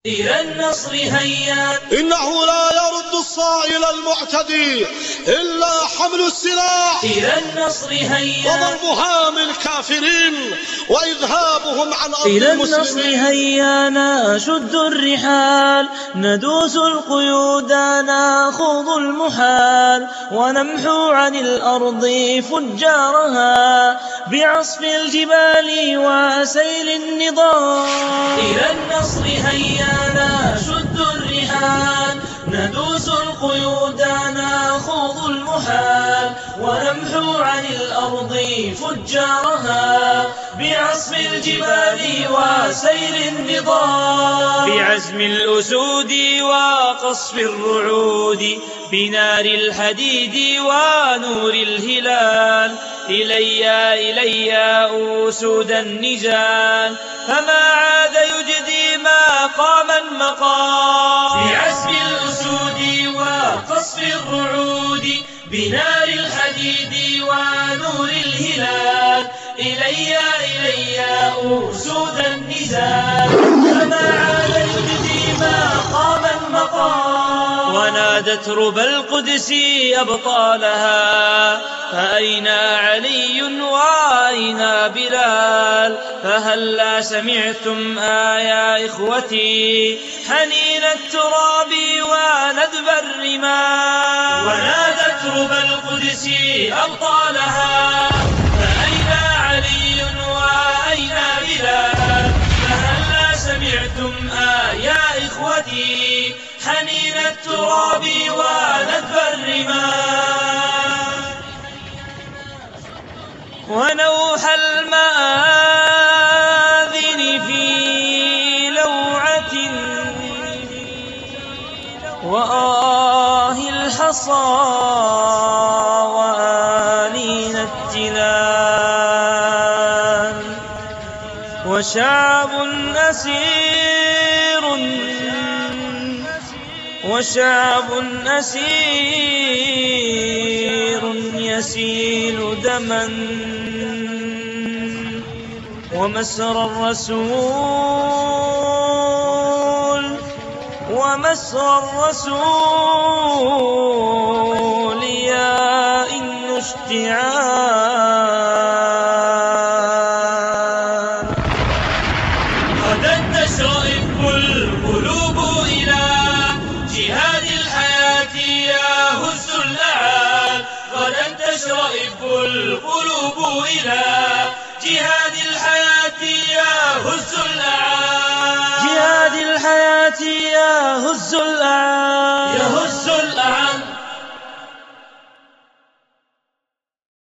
إلى النصر هيا، إنه لا يرد الصائل المعتدي إلا حمل السلاح. إلى النصر هيا، وضربها من الكافرين وإذهابهم عن أرض إلى المسلمين. النصر هيا نشد الرحال، ندوس القيود ناخوض المحال، ونمحو عن الأرض فجارها بعصف الجبال وسيل النضال. إلى النصر هيا نشد الرحال، ندوس القيود ناخوض المحال، ونمحو عن الأرض فجارها بعصف الجبال وسيل النضال. بعزم الأسود وقصف الرعود، بنار الحديد ونور الهلال، إلي أسود النجال، فما عاد يجدي مقاما مقام. بعزم الأسود وقصف الرعود، بنار الحديد ونور الهلال، إلي أسود النزال، فما عاد يجدي مقاما مقام. ونادت ربى القدس أبطالها، فأين علي وأين بلال؟ فهلا سمعتم يا إخوتي حنين التراب وندب الرمال. ونادت ربى القدس أبطالها، فأين علي وأين بلال؟ فهلا سمعتم يا إخوتي حنين التراب وندب الرمال. ونوح المآذن في لوعة، وآه الحصى وآنين التلال، وشعب أسير يسيل دما، ومسر الرسول يا إن اشتعال. غدا تشرئب القلوب إلى جهاد الحياة يهز الأعال، غدا تشرئب القلوب إلى جهاد الحياة يهز الأعال، جهاد الحياة يهز الأعال.